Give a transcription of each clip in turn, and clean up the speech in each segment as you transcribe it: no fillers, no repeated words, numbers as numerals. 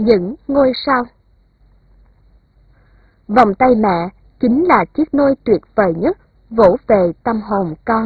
Những ngôi sao. Vòng tay mẹ chính là chiếc nôi tuyệt vời nhất vỗ về tâm hồn con.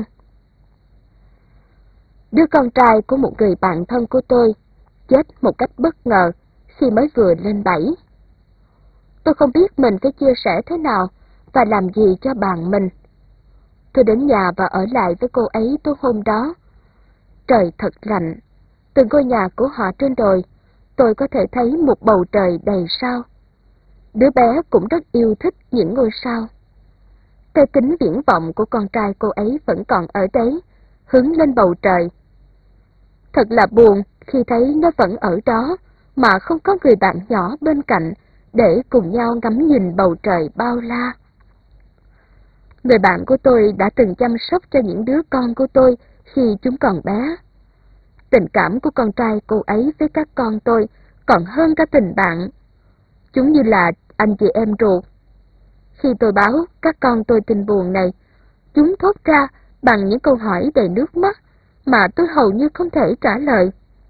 Đứa con trai của một người bạn thân của tôi chết một cách bất ngờ khi mới vừa lên 7. Tôi không biết mình phải chia sẻ thế nào và làm gì cho bạn mình. Tôi đến nhà và ở lại với cô ấy tối hôm đó. Trời thật lạnh. Từ ngôi nhà của họ trên đồi, tôi có thể thấy một bầu trời đầy sao. Đứa bé cũng rất yêu thích những ngôi sao. Cái kính viễn vọng của con trai cô ấy vẫn còn ở đấy, hướng lên bầu trời. Thật là buồn khi thấy nó vẫn ở đó, mà không có người bạn nhỏ bên cạnh để cùng nhau ngắm nhìn bầu trời bao la. Người bạn của tôi đã từng chăm sóc cho những đứa con của tôi khi chúng còn bé. Tình cảm của con trai cô ấy với các con tôi còn hơn cả tình bạn. Chúng như là anh chị em ruột. Khi tôi báo các con tôi tin buồn này, chúng thốt ra bằng những câu hỏi đầy nước mắt mà tôi hầu như không thể trả lời.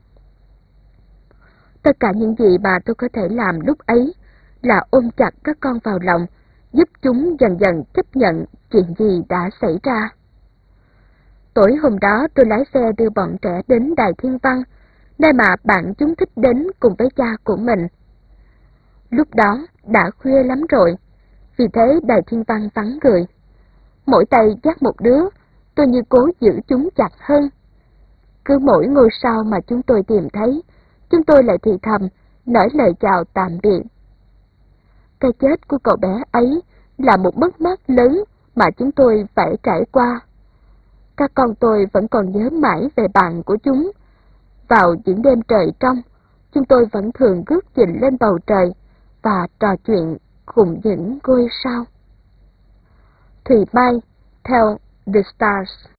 Tất cả những gì mà tôi có thể làm lúc ấy là ôm chặt các con vào lòng, giúp chúng dần dần chấp nhận chuyện gì đã xảy ra. Tối hôm đó tôi lái xe đưa bọn trẻ đến Đài Thiên Văn, nơi mà bạn chúng thích đến cùng với cha của mình. Lúc đó đã khuya lắm rồi, vì thế Đài Thiên Văn vắng người. Mỗi tay dắt một đứa, tôi như cố giữ chúng chặt hơn. Cứ mỗi ngôi sao mà chúng tôi tìm thấy, chúng tôi lại thì thầm, nói lời chào tạm biệt. Cái chết của cậu bé ấy là một mất mát lớn mà chúng tôi phải trải qua. Các con tôi vẫn còn nhớ mãi về bạn của chúng. Vào những đêm trời trong, chúng tôi vẫn thường ngước nhìn lên bầu trời và trò chuyện cùng những ngôi sao. Thùy Mai, theo The Stars.